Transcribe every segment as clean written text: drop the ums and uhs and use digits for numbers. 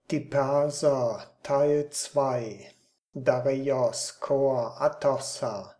Die Perser Teil 2 Dareios Chor Atossa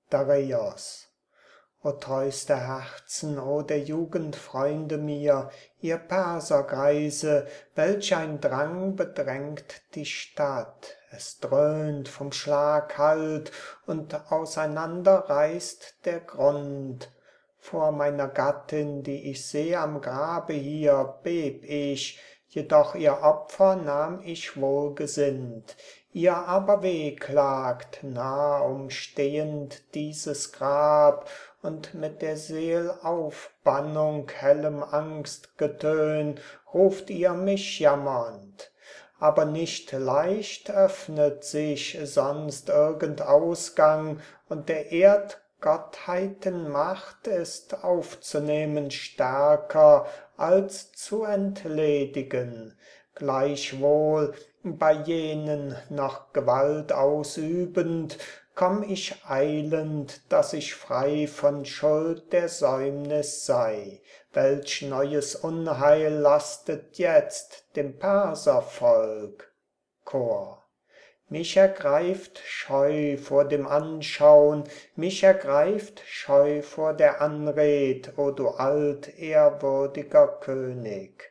Dareios O treuste Herzen, o der Jugend Freunde mir, ihr Persergreise, welch ein Drang bedrängt die Stadt, es dröhnt vom Schlag Halt und auseinander reißt der Grund. Vor meiner Gattin, die ich seh am Grabe hier, beb ich, jedoch ihr Opfer nahm ich wohlgesinnt. Ihr aber wehklagt, nah umstehend dieses Grab, und mit der Seel Aufbannung, hellem Angstgetön, ruft ihr mich jammernd. Aber nicht leicht öffnet sich sonst irgend Ausgang, und der Erdgottheiten Macht ist aufzunehmen stärker als zu entledigen. Gleichwohl bei jenen noch Gewalt ausübend, komm ich eilend, dass ich frei von Schuld der Säumnis sei. Welch neues Unheil lastet jetzt dem Perservolk? Chor. Mich ergreift Scheu vor dem Anschaun, mich ergreift Scheu vor der Anred, o du altehrwürdiger König.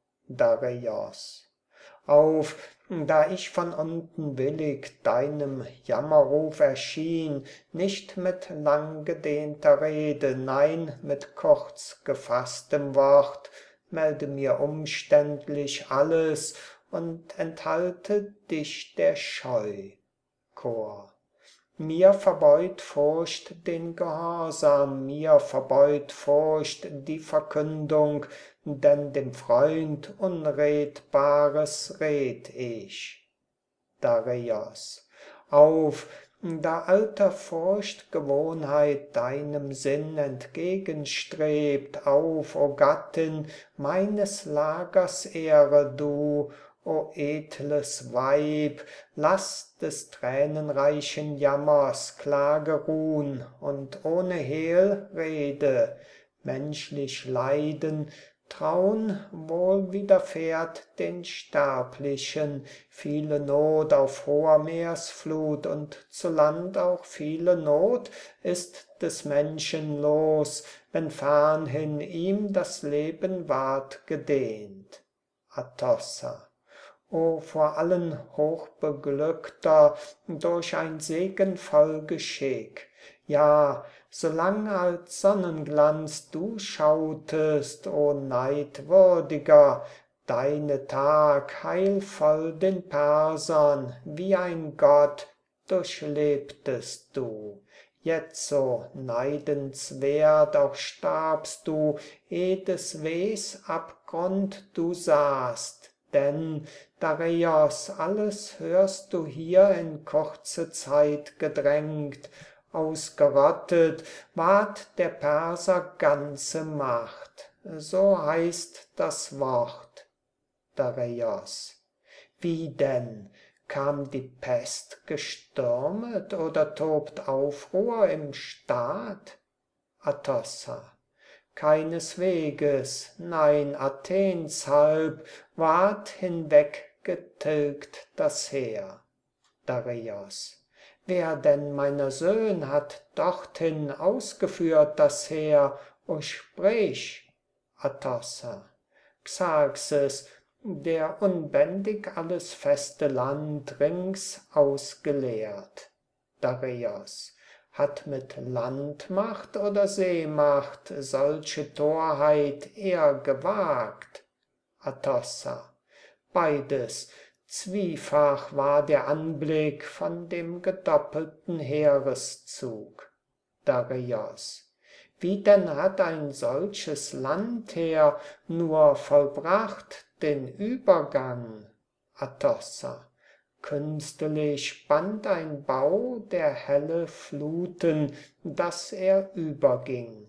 Dareios. Auf, da ich von unten willig deinem Jammerruf erschien, nicht mit langgedehnter Rede, nein, mit kurz gefaßtem Wort, melde mir umständlich alles und enthalte dich der Scheu. Chor. Mir verbeut Furcht den Gehorsam, mir verbeut Furcht die Verkündung, denn dem Freund Unredbares red ich. Dareios. Auf, da alter Furcht Gewohnheit deinem Sinn entgegenstrebt, auf, o Gattin, meines Lagers Ehre du, o edles Weib, lass des tränenreichen Jammers Klage ruhn und ohne Hehl rede, menschlich Leiden, Traun wohl widerfährt den Sterblichen, viele Not auf hoher Meeresflut und zu Land auch viele Not ist des Menschen los, wenn fernhin ihm das Leben ward gedehnt. Atossa. O vor allen hochbeglückter, durch ein segenvoll Geschick, ja, solang als Sonnenglanz du schautest, o Neidwürdiger, deine Tag heilvoll den Persern, wie ein Gott, durchlebtest du. Jetzo neidenswert auch starbst du, eh des Wehs Abgrund du sahst, denn Dareios, alles hörst du hier in kurze Zeit gedrängt, ausgerottet ward der Perser ganze Macht, so heißt das Wort. Dareios. Wie denn? Kam die Pest gestürmet oder tobt Aufruhr im Staat? Atossa. Keinesweges, nein, Athens halb ward hinweggetilgt das Heer. Dareios. Wer denn meiner Söhn hat dorthin ausgeführt das Heer? O sprich! Atossa. Xerxes, der unbändig alles feste Land rings ausgeleert. Dareios. Hat mit Landmacht oder Seemacht solche Torheit er gewagt? Atossa. Beides, zwiefach war der Anblick von dem gedoppelten Heereszug. Dareios. Wie denn hat ein solches Landheer nur vollbracht den Übergang? Atossa. Künstlich band ein Bau der helle Fluten, dass er überging.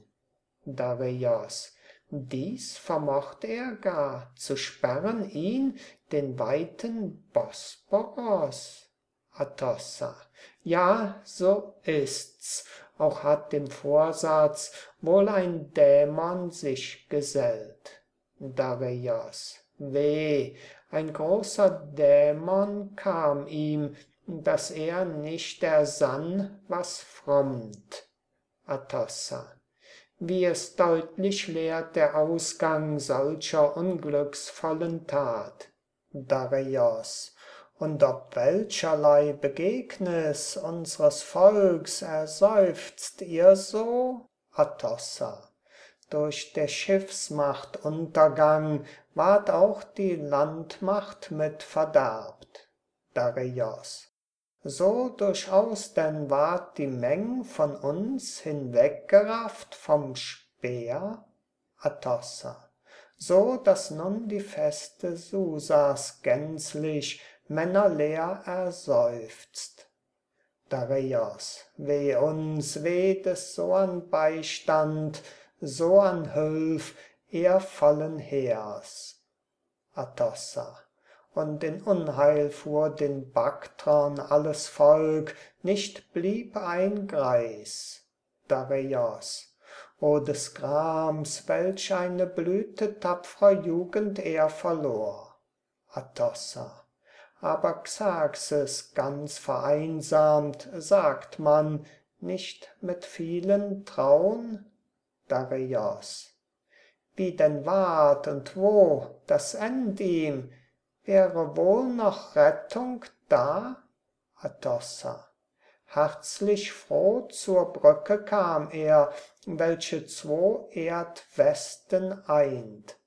Dareios. Dies vermocht er gar, zu sperren ihn, den weiten Bosporos. Atossa. Ja, so ist's, auch hat dem Vorsatz wohl ein Dämon sich gesellt. Dareios. Weh, ein großer Dämon kam ihm, dass er nicht ersann, was frommt. Atossa. Wie es deutlich lehrt der Ausgang solcher unglücksvollen Tat. Dareios. Und ob welcherlei Begegnis unsres Volks erseufzt ihr so? Atossa. Durch der Schiffsmacht Untergang ward auch die Landmacht mit verderbt. Dareios. So durchaus denn ward die Meng von uns hinweggerafft vom Speer? Atossa. So, dass nun die Feste Susas gänzlich männerleer erseufzt. Dareios. Weh uns, weh des so an Beistand, so an Hülf ehrvollen Heers. Atossa. Und in Unheil fuhr den Baktrern alles Volk, nicht blieb ein Greis. Dareios. O des Grams, welch eine Blüte tapfrer Jugend er verlor. Atossa. Aber Xerxes ganz vereinsamt, sagt man, nicht mit vielen Traun? Dareios. Wie denn ward und wo das End ihm, wäre wohl noch Rettung da? Atossa. Herzlich froh zur Brücke kam er, welche zwo Erdwesten eint.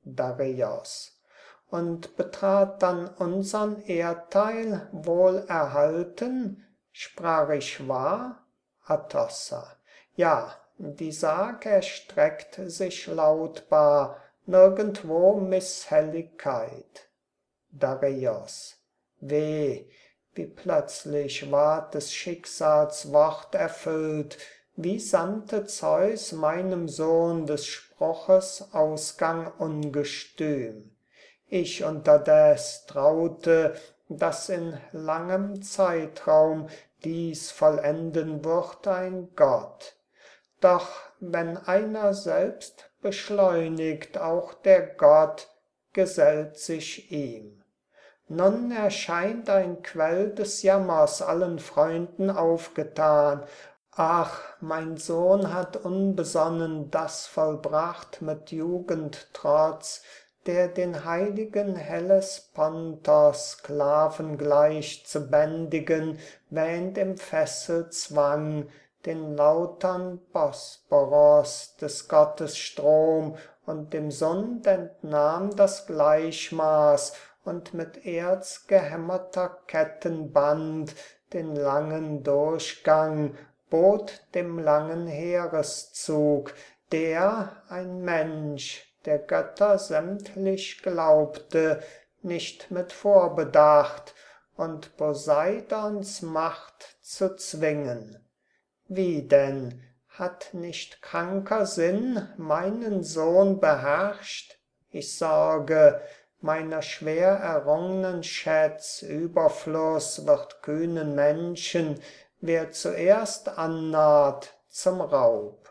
Dareios. Und betrat dann unsern Erdteil wohl erhalten, sprach ich wahr? Atossa. Ja, die Sag erstreckt sich lautbar, nirgendwo Misshelligkeit. Dareios. Weh, wie plötzlich ward des Schicksals Wort erfüllt, wie sandte Zeus meinem Sohn des Spruches Ausgang ungestüm. Ich unterdes traute, dass in langem Zeitraum dies vollenden würd ein Gott. Doch wenn einer selbst beschleunigt, auch der Gott gesellt sich ihm. Nun erscheint ein Quell des Jammers allen Freunden aufgetan. Ach, mein Sohn hat unbesonnen das vollbracht mit Jugendtrotz, der den heiligen Hellespontos Sklaven gleich zu bändigen, wähnt im Fesselzwang, den lautern Bosporos des Gottes Strom, und dem Sund entnahm das Gleichmaß, und mit Erz gehämmerter Kettenband den langen Durchgang, bot dem langen Heereszug, der, ein Mensch, der Götter sämtlich glaubte, nicht mit Vorbedacht, und Poseidons Macht zu zwingen. Wie denn, hat nicht kranker Sinn meinen Sohn beherrscht? Ich sorge, meiner schwer errungnen Schätz Überfluss wird kühnen Menschen, wer zuerst annaht, zum Raub.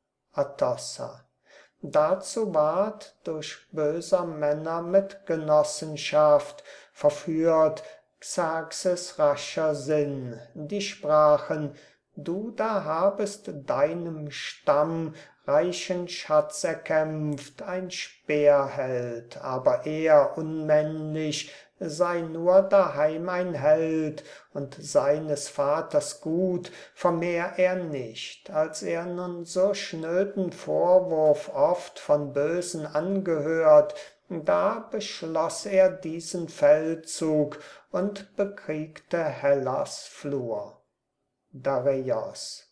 Atossa. Dazu ward durch böser Männer Mitgenossenschaft verführt Xerxes rascher Sinn, die sprachen: Du da habest deinem Stamm reichen Schatz erkämpft, ein Speerheld, aber er unmännlich sei nur daheim ein Held, und seines Vaters Gut vermehr er nicht. Als er nun so schnöden Vorwurf oft von Bösen angehört, da beschloss er diesen Feldzug und bekriegte Hellas Flur. Dareios.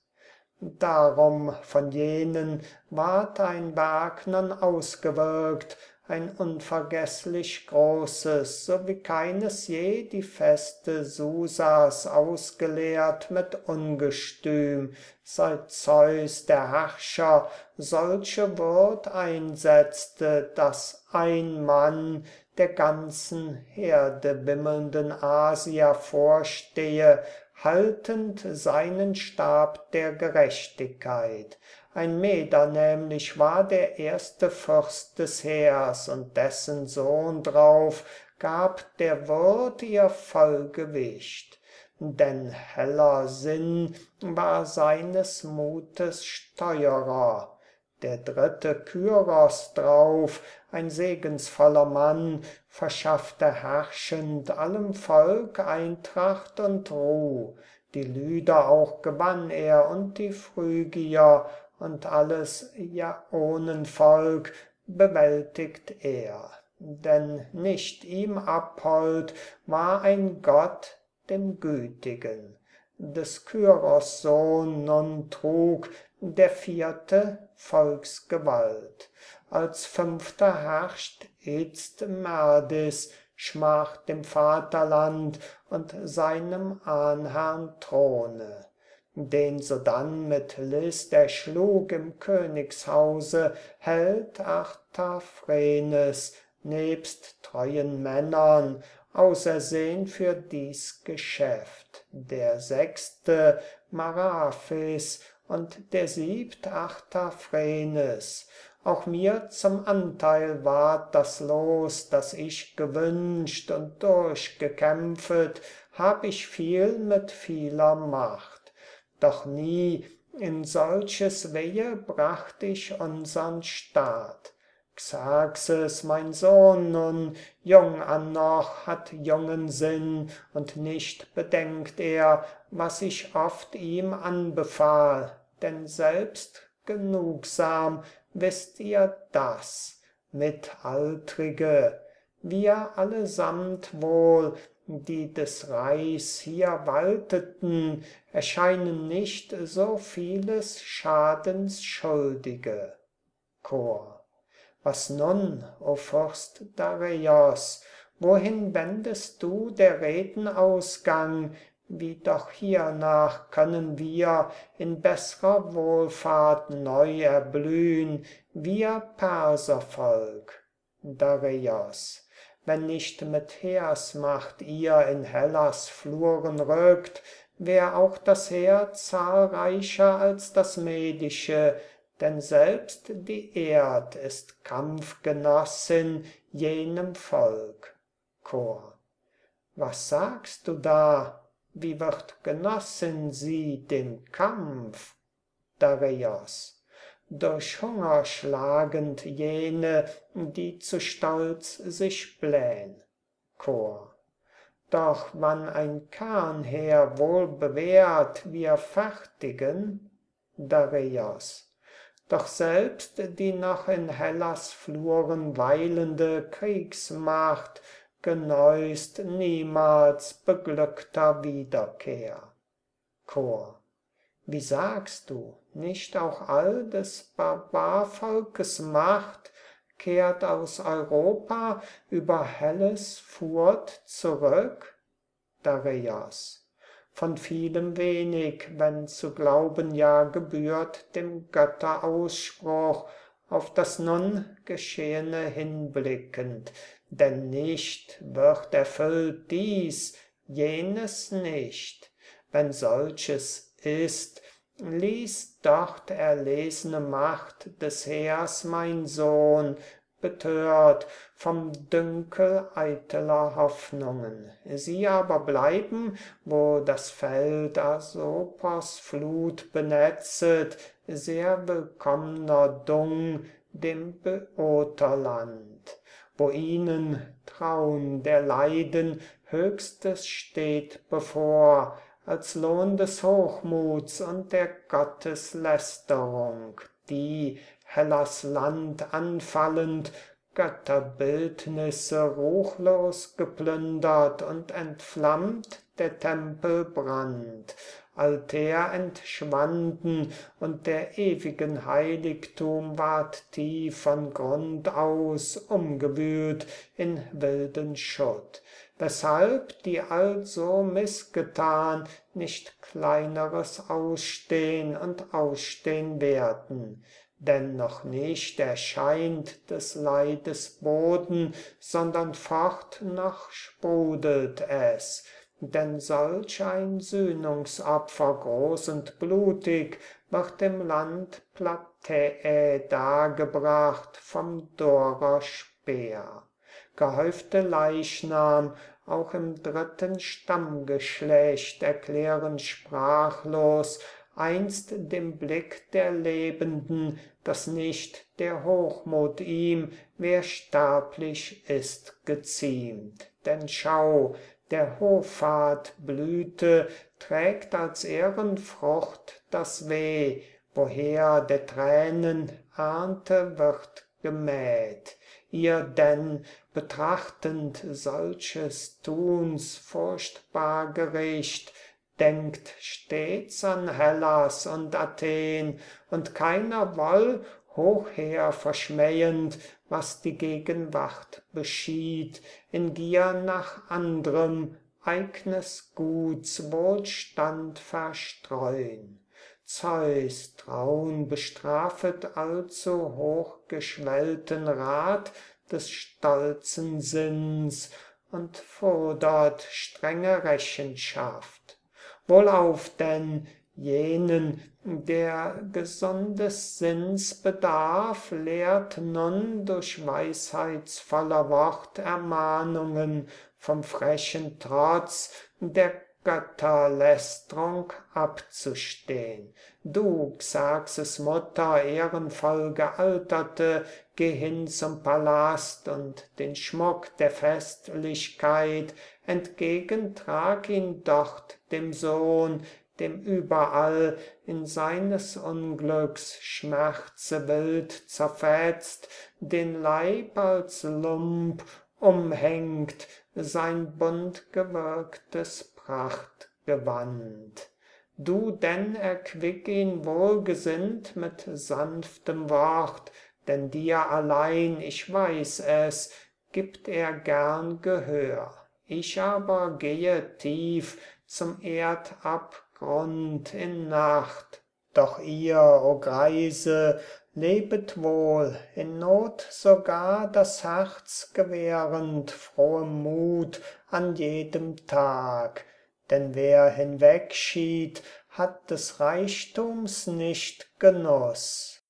Darum von jenen ward ein Werk nun ausgewirkt, ein unvergeßlich großes, so wie keines je die Feste Susas ausgelehrt mit Ungestüm, seit Zeus der Herrscher solche Würd einsetzte, dass ein Mann der ganzen herdewimmelnden Asia vorstehe, haltend seinen Stab der Gerechtigkeit. Ein Meder nämlich war der erste Fürst des Heers, und dessen Sohn drauf gab der Würd ihr Vollgewicht, denn heller Sinn war seines Mutes Steuerer. Der dritte Kyros drauf, ein segensvoller Mann, verschaffte herrschend allem Volk Eintracht und Ruh. Die Lyder auch gewann er und die Phrygier, und alles Iaonenvolk bewältigt er. Denn nicht ihm abhold war ein Gott, dem Gütigen. Des Kyros Sohn nun trug der vierte Volksgewalt. Als fünfter herrscht itzt Merdis, Schmach dem Vaterland und seinem Ahnherrn Throne. Den sodann mit List erschlug im Königshause Held Artaphrenes, nebst treuen Männern, ausersehn für dies Geschäft. Der sechste Maraphis und der siebt Artaphrenes. Auch mir zum Anteil ward das Los, das ich gewünscht und durchgekämpfet, hab ich viel mit vieler Macht. Doch nie in solches Wehe bracht ich unsern Staat. Xerxes, mein Sohn nun, jung annoch, hat jungen Sinn, und nicht bedenkt er, was ich oft ihm anbefahl, denn selbst genugsam wisst ihr das, Mitaltrige, wir allesamt wohl, die des Reichs hier walteten, erscheinen nicht so vieles Schadens schuldige. Chor. Was nun, o Fürst Dareios, wohin wendest du der Reden Ausgang, wie doch hiernach können wir in bessrer Wohlfahrt neu erblühn, wir Perservolk. Dareios. Wenn nicht mit Heersmacht ihr in Hellas Fluren rückt, wär auch das Heer zahlreicher als das medische, denn selbst die Erd ist Kampfgenossin jenem Volk. Chor. Was sagst du da? Wie wird Genossin sie dem Kampf? Dareios. Durch Hunger schlagend jene, die zu stolz sich blähn. Chor. Doch wann ein Kernheer wohl bewährt wir fertigen, Dareios. Doch selbst die noch in Hellas Fluren weilende Kriegsmacht geneust niemals beglückter Wiederkehr. Chor. Wie sagst du, nicht auch all des Barbarvolkes Macht kehrt aus Europa über helles Furt zurück? Dareios. Von vielem wenig, wenn zu glauben ja gebührt dem Götterausspruch, auf das nun Geschehene hinblickend, denn nicht wird erfüllt dies, jenes nicht. Wenn solches ist, ließ dort erlesene Macht des Heers mein Sohn, betört vom Dünkel eitler Hoffnungen. Sie aber bleiben, wo das Feld Asopos Flut benetzet, sehr willkommner Dung dem Böoterland, wo ihnen Traun der Leiden Höchstes steht bevor, als Lohn des Hochmuts und der Gotteslästerung, die, Hellas Land anfallend, Götterbildnisse ruchlos geplündert und entflammt der Tempel Brand, Altäre entschwanden und der ewigen Heiligtum ward tief von Grund aus umgewühlt in wilden Schutt, weshalb die also missgetan nicht kleineres ausstehn und ausstehn werden. Denn noch nicht erscheint des Leides Boden, sondern fort noch sprudelt es. Denn solch ein Sühnungsopfer groß und blutig wird im Land Platää dargebracht vom Dorer Speer. gehäufte Leichnam, auch im dritten Stammgeschlecht erklären sprachlos einst dem Blick der Lebenden, dass nicht der Hochmut ihm, wer sterblich ist, geziemt. Denn schau, der Hoffart-Blüte trägt als Ehrenfrucht das Weh, woher der Tränen Ernte wird gemäht. Ihr denn, betrachtend solches Tuns furchtbar Gericht, denkt stets an Hellas und Athen, und keiner woll, hochher verschmähend, was die Gegenwart beschied, in Gier nach andrem, eignes Guts Wohlstand verstreun. Zeus Traun bestrafet allzu hochgeschwellten Rat des stolzen Sinns und fordert strenge Rechenschaft. Wohlauf denn jenen, der gesundes Sinns bedarf, lehrt nun durch weisheitsvoller Wort Ermahnungen vom frechen Trotz der Götterlästrung abzustehn. Du, Xerxes Mutter, ehrenvoll gealterte, geh hin zum Palast und den Schmuck der Festlichkeit entgegen trag ihn dort dem Sohn, dem überall in seines Unglücks Schmerze wild zerfetzt, den Leib als Lump umhängt sein buntgewirktes Prachtgewand. Du denn erquick ihn wohlgesinnt mit sanftem Wort, denn dir allein, ich weiß es, gibt er gern Gehör. Ich aber gehe tief zum Erdabgrund in Nacht. Doch ihr, o Greise, lebet wohl, in Not sogar das Herz gewährend, frohem Mut an jedem Tag. Denn wer hinwegschied, hat des Reichtums nicht Genuss.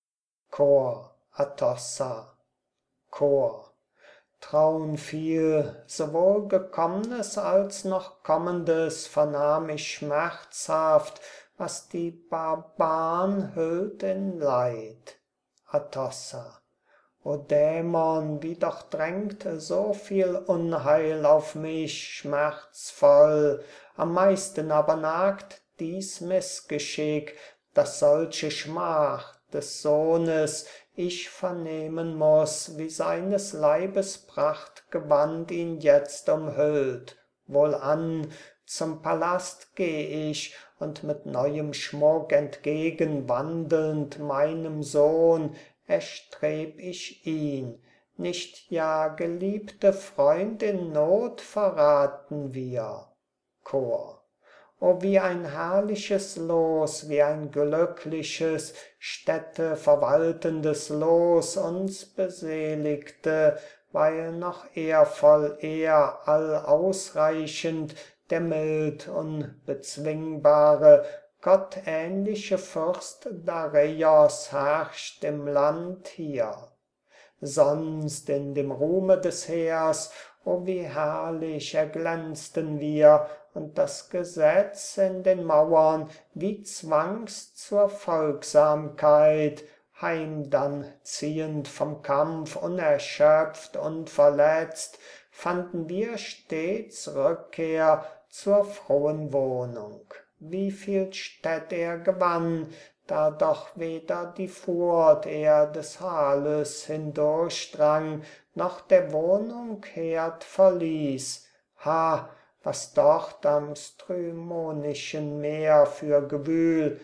Chor, Atossa, Chor. Traun viel, sowohl Gekommnes als noch Kommendes vernahm ich schmerzhaft, was die Barbaren hüllt in Leid. Atossa. O Dämon, wie doch drängt so viel Unheil auf mich schmerzvoll, am meisten aber nagt dies Missgeschick, dass solche Schmach des Sohnes ich vernehmen muß, wie seines Leibes Prachtgewand ihn jetzt umhüllt. Wohlan, zum Palast geh ich, und mit neuem Schmuck entgegenwandelnd meinem Sohn erstreb ich ihn. Nicht ja geliebte Freund in Not verraten wir. Chor. O wie ein herrliches Los, wie ein glückliches, Städte verwaltendes Los uns beseligte, weil noch ehrvoll er allausreichend der mild unbezwingbare, gottähnliche Fürst Dareios herrscht im Land hier. Sonst in dem Ruhme des Heers, o wie herrlich erglänzten wir, und das Gesetz in den Mauern, wie zwangs zur Folgsamkeit, heim dann ziehend vom Kampf unerschöpft und verletzt, fanden wir stets Rückkehr zur frohen Wohnung. Wie viel Städt er gewann, da doch weder die Furt er des Halles hindurchdrang, noch der Wohnung Herd verließ. Ha, was dort am Strymonischen Meer für Gewühl,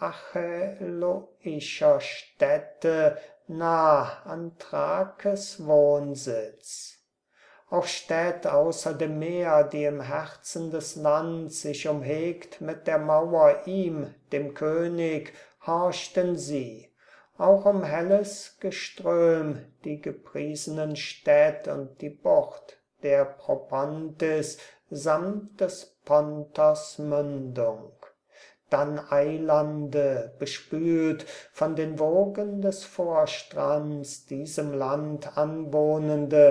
acheloischer Städte, nah an Thrakes Wohnsitz. Auch Städt außer dem Meer, die im Herzen des Lands sich umhegt mit der Mauer ihm, dem König, horchten sie. Auch um helles Geström, die gepriesenen Städt und die Bucht der Propontis samt des Pontos Mündung. Dann Eilande, bespült von den Wogen des Vorstrands, diesem Land anwohnende,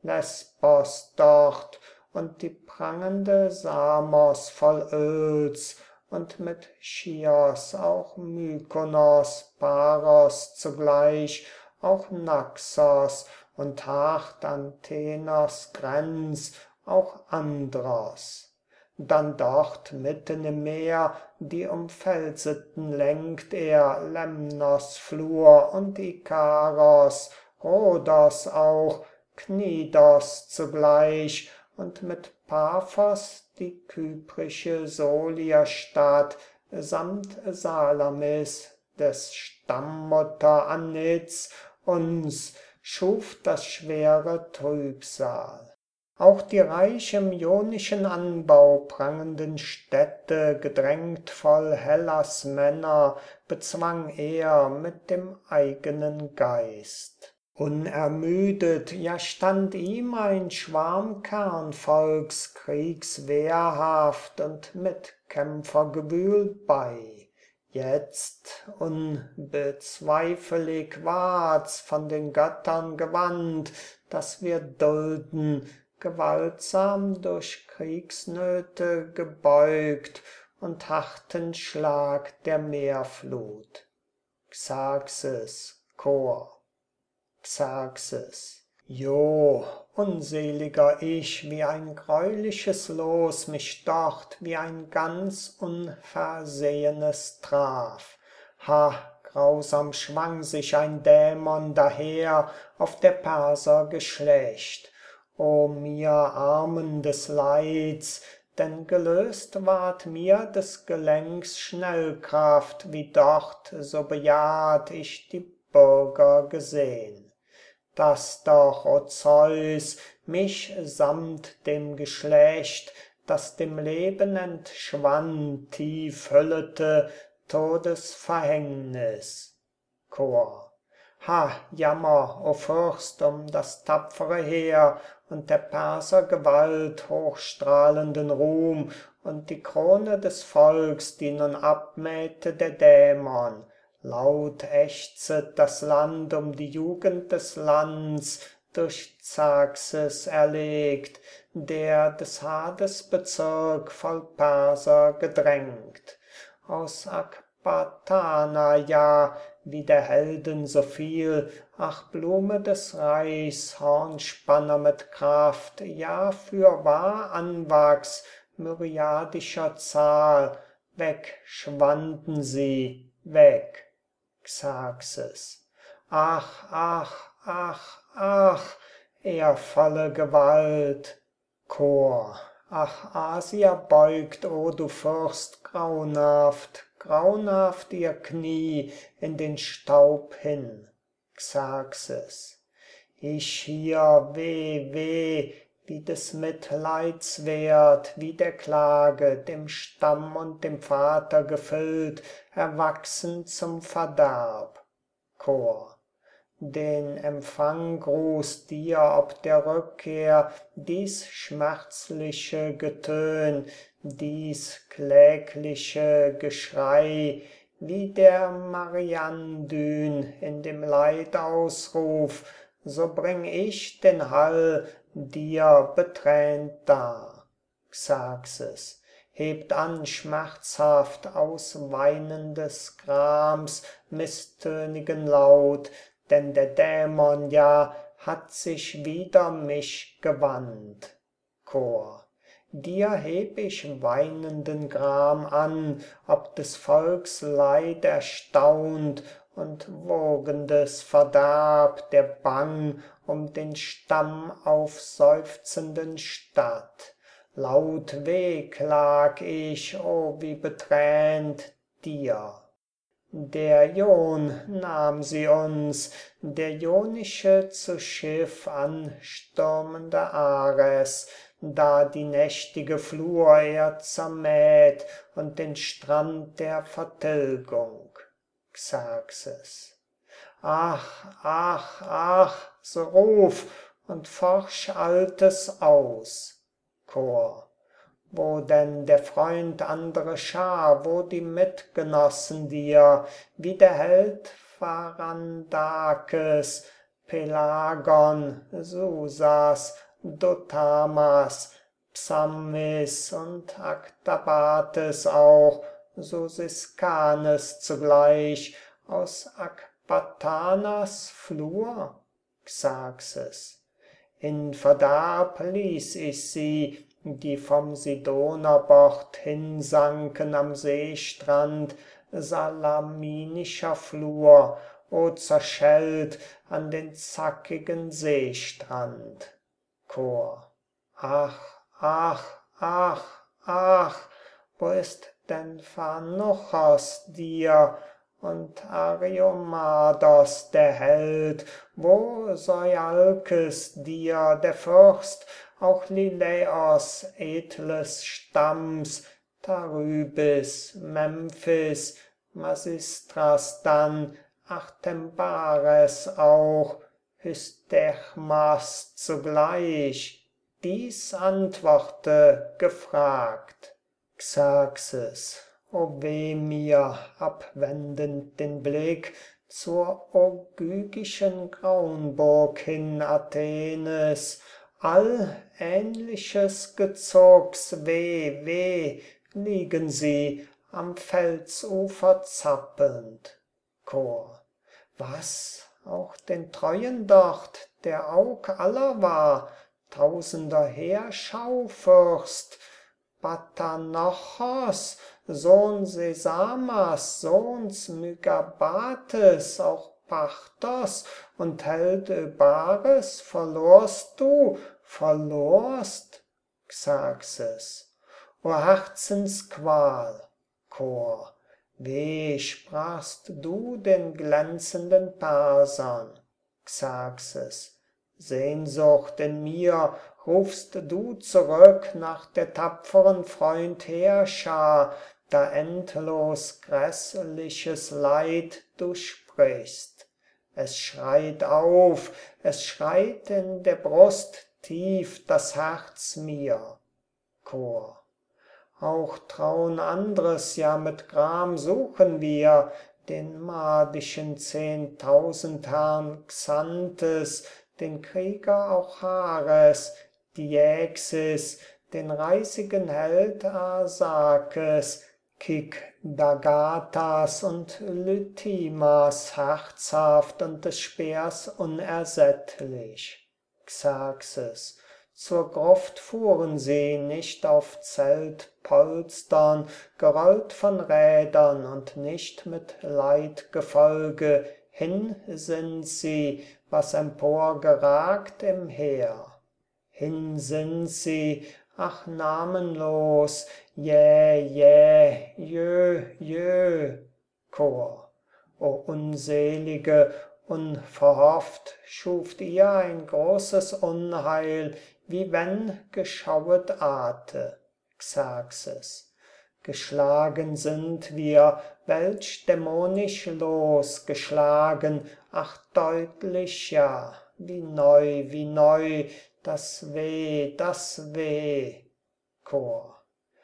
Lesbos dort, und die prangende Samos voll Öls, und mit Chios auch Mykonos, Paros zugleich, auch Naxos und hart Antenos Grenz, auch Andros. Dann dort mitten im Meer, die umfelseten lenkt er, Lemnos Flur und Ikaros, Rhodos auch, Knidos zugleich, und mit Paphos die kyprische Solierstadt, samt Salamis, des Stammmutter Anitz, uns schuf das schwere Trübsal. Auch die reich im ionischen Anbau prangenden Städte, gedrängt voll Hellas Männer, bezwang er mit dem eigenen Geist. Unermüdet, ja stand ihm ein Schwarm Kernvolks kriegswehrhaft und mit Kämpfergewühl bei. Jetzt unbezweifelig ward's von den Göttern gewandt, dass wir dulden, gewaltsam durch Kriegsnöte gebeugt und harten Schlag der Meerflut. Xerxes, Chor. Xerxes. Jo, unseliger ich, wie ein greuliches Los mich dort wie ein ganz Unversehenes traf. Ha, grausam schwang sich ein Dämon daher auf der Perser Geschlecht. O mir Armen des Leids, denn gelöst ward mir des Gelenks Schnellkraft, wie dort so bejahrt ich die Bürger gesehn. Dass doch, o Zeus, mich samt dem Geschlecht, das dem Leben entschwann, tief hüllete Todesverhängnis. Chor. Ha, Jammer, o Fürst, um das tapfere Heer und der Perser Gewalt hochstrahlenden Ruhm und die Krone des Volks, die nun abmähte der Dämon. Laut ächzet das Land um die Jugend des Lands, durch Xerxes erlegt, der des Hades Bezirk voll Perser gedrängt. Aus Akbatana ja, wie der Helden so viel, ach Blume des Reichs, Hornspanner mit Kraft, ja fürwahr Anwachs myriadischer Zahl, weg schwanden sie, weg. Xerxes. Ach, ach, ach, ach, ehrvolle Gewalt. Chor. Ach, Asia beugt, o du Fürst, grauenhaft, grauenhaft ihr Knie in den Staub hin. Xerxes. Ich hier, weh, weh, wie des Mitleids wert, wie der Klage, dem Stamm und dem Vater gefüllt, erwachsen zum Verderb. Chor. Den Empfanggruß dir ob der Rückkehr, dies schmerzliche Getön, dies klägliche Geschrei, wie der Mariandyn in dem Leidausruf, so bring ich den Hall dir betränt dar. Xerxes. Hebt an schmerzhaft aus weinendes Grams misstönigen Laut, denn der Dämon ja hat sich wider mich gewandt. Chor. Dir heb ich weinenden Gram an, ob des Volks Leid erstaunt und wogendes Verderb der bang um den Stamm aufseufzenden Stadt. Laut wehklag ich, o wie betränt dir. Der Jon nahm sie uns, der jonische zu Schiff anstürmende Ares, da die nächtige Flur er zermäht und den Strand der Vertilgung. Xerxes. Ach, ach, ach, so ruf und forsch Altes aus. Chor. Wo denn der Freund andere Schar, wo die Mitgenossen dir, wie der Held Pharandakes, Pelagon, Susas, Dothamas, Psammis und Aktabates auch, Sosiskanes zugleich, aus Akbatanas Flur? Xerxes. In Verderb ließ ich sie, die vom Sidonerbord hinsanken am Seestrand, salaminischer Flur, o zerschellt an den zackigen Seestrand. Chor. Ach, ach, ach, ach, wo ist denn Phanuchos dir und Ariomados der Held, wo Seualkes dir der Fürst, auch Liläos edles Stamms, Charybdis, Memphis, Masistras dann, Artembares auch, Hystechmas zugleich, dies antworte gefragt. Xerxes. O weh mir, abwendend den Blick zur ogygischen Graunburg hin Athenes, all ähnliches Gezugs, weh, weh, liegen sie am Felsufer zappelnd. Chor. Was, auch den Treuen dort, der Aug aller war, tausender Heerschaufürst, Batanochos, Sohn Sesamas, Sohns Mygabates, auch Pachtos und Held Öbares, verlorst du, verlorst? Xerxes. O Herzensqual! Chor. Weh sprachst du den glänzenden Persern. Xerxes. Sehnsucht in mir rufst du zurück nach der tapferen Freund Heerschar, da endlos grässliches Leid du sprichst. Es schreit auf, es schreit in der Brust tief das Herz mir. Chor. Auch traun andres, ja mit Gram suchen wir den madischen 10.000 Herrn Xanthes, den Krieger auch Ares, Diäxis, den reisigen Held Arsakes, Kikdagatas und Lytimas herzhaft und des Speers unersättlich. Xerxes. Zur Gruft fuhren sie, nicht auf Zeltpolstern, gerollt von Rädern und nicht mit Leitgefolge, hin sind sie, was emporgeragt im Heer. Hin sind sie, ach namenlos, jäh, jäh, jö, jö. Chor. O unselige, unverhofft, schuft ihr ein großes Unheil, wie wenn geschauet Ate. Xerxes. Geschlagen sind wir, welch dämonisch Los, geschlagen, ach deutlich ja, wie neu, das Weh, das Weh. Chor.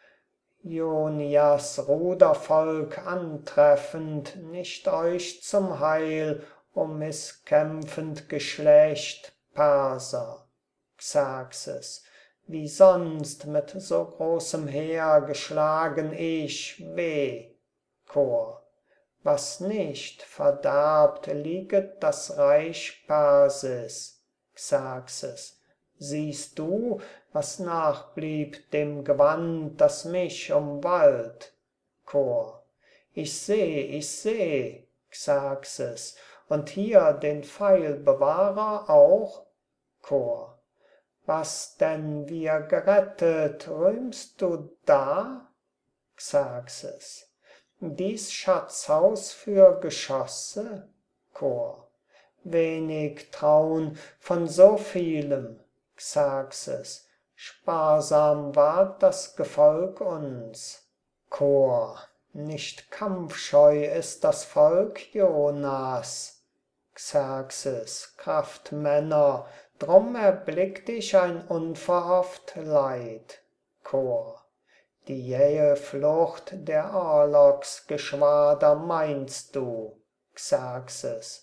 Ionias Rudervolk antreffend, nicht euch zum Heil, o misskämpfend Geschlecht, Perser. Xerxes. Wie sonst mit so großem Heer geschlagen ich, weh. Chor. Was nicht verderbt, lieget das Reich Persis. Xerxes. Siehst du, was nachblieb dem Gewand, das mich umwallt? Chor. Ich seh, Xerxes, und hier den Pfeilbewahrer auch? Chor. Was denn wir gerettet, rühmst du da? Xerxes. Dies Schatzhaus für Geschosse? Chor. Wenig traun von so vielem. Xerxes. Sparsam ward das Gefolg uns. Chor. Nicht kampfscheu ist das Volk Jonas. Xerxes. Kraftmänner, drum erblickt ich ein unverhofft Leid. Chor. Die jähe Flucht der Orlogsgeschwader meinst du? Xerxes.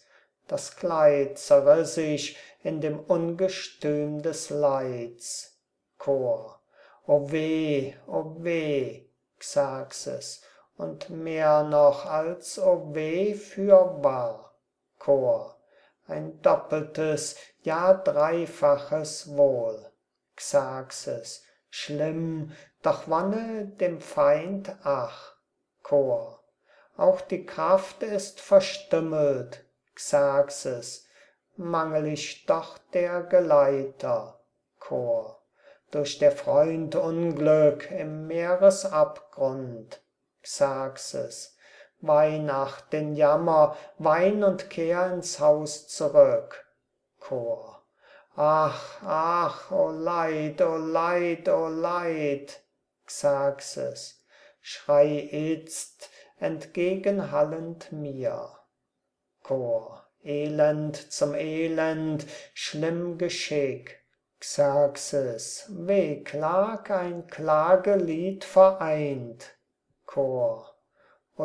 das Kleid zerriss ich in dem Ungestüm des Leids. Chor. O weh, Xerxes, und mehr noch als o weh fürwahr. Chor. Ein doppeltes, ja dreifaches Wohl. Xerxes. Schlimm, doch wonne dem Feind ach. Chor. Auch die Kraft ist verstümmelt. Xerxes. Mangel ich doch der Geleiter. Chor. Durch der Freund Unglück im Meeresabgrund. Xerxes. Wein ach den Jammer, wein und kehr ins Haus zurück. Chor. Ach, o Leid, o Leid, o Leid. Xerxes. Schrei itzt entgegenhallend mir. Chor. Elend zum Elend, schlimm Geschick. Xerxes. Wehklag ein Klagelied vereint. Chor. O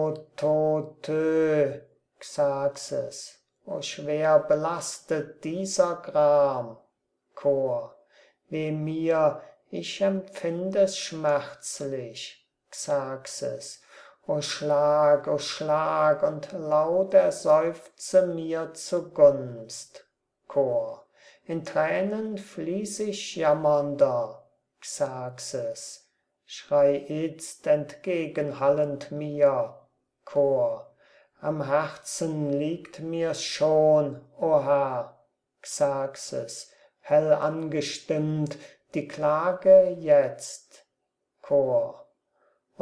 Tö, Xerxes. O schwer belastet dieser Gram. Chor. Weh mir, ich empfind es schmerzlich. Xerxes. O Schlag und laut erseufze mir zugunst. Chor. In Tränen fließ ich jammernder. Xerxes. Schrei itzt entgegenhallend mir. Chor. Am Herzen liegt mir's schon, o Herr. Xerxes. Hell angestimmt die Klage jetzt. Chor. O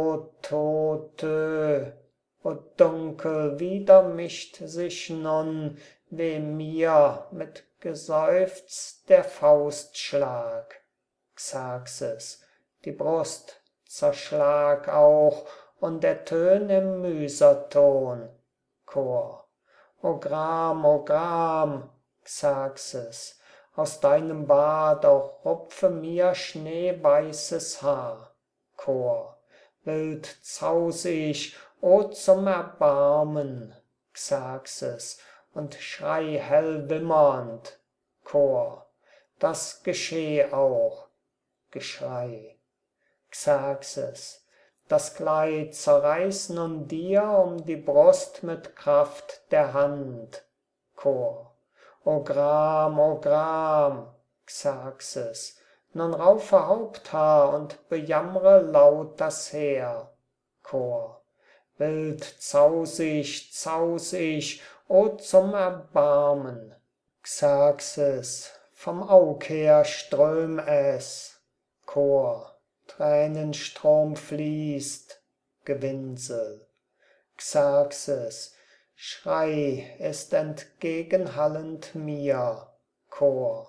Tö, o dunkel wieder mischt sich nun, weh mir mit Geseufz der Faustschlag. Xerxes. Die Brust zerschlag auch und ertön im Müserton. Chor. O Gram, Xerxes, aus deinem Bart auch rupfe mir schneeweißes Haar. Chor. Wild zaus ich, o zum Erbarmen. Xerxes. Und schrei hell wimmernd. Chor. Das gescheh auch. Geschrei. Xerxes. Das Kleid zerreiß nun dir um die Brust mit Kraft der Hand. Chor. O Gram, Xerxes. Nun raufe Haupthaar und bejammre laut das Heer. Chor. Wild zaus ich, o zum Erbarmen. Xerxes. Vom Aug her ström es. Chor. Tränenstrom fließt. Gewinsel. Xerxes. Schrei ist entgegenhallend mir. Chor.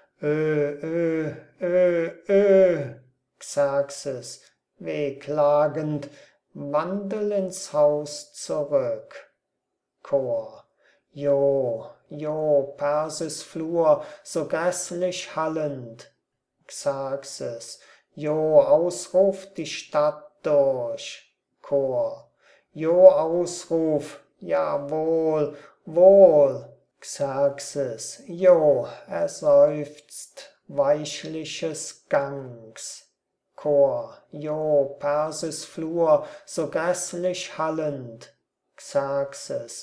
Xerxes. Wehklagend, wandel ins Haus zurück. Chor. Jo, Persis Flur, so grässlich hallend. Xerxes. Jo, Ausruf die Stadt durch. Chor. Jo, Ausruf, ja wohl. Xerxes. Jo, erseufzt weichliches Gangs. Chor. Jo, Persis Flur, so grässlich hallend. Xerxes.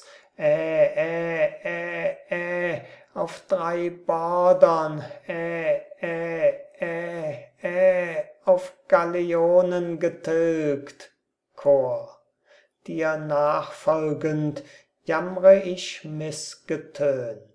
Auf 3 Bordern, auf Galeonen getilgt. Chor. Dir nachfolgend jammre ich missgetön.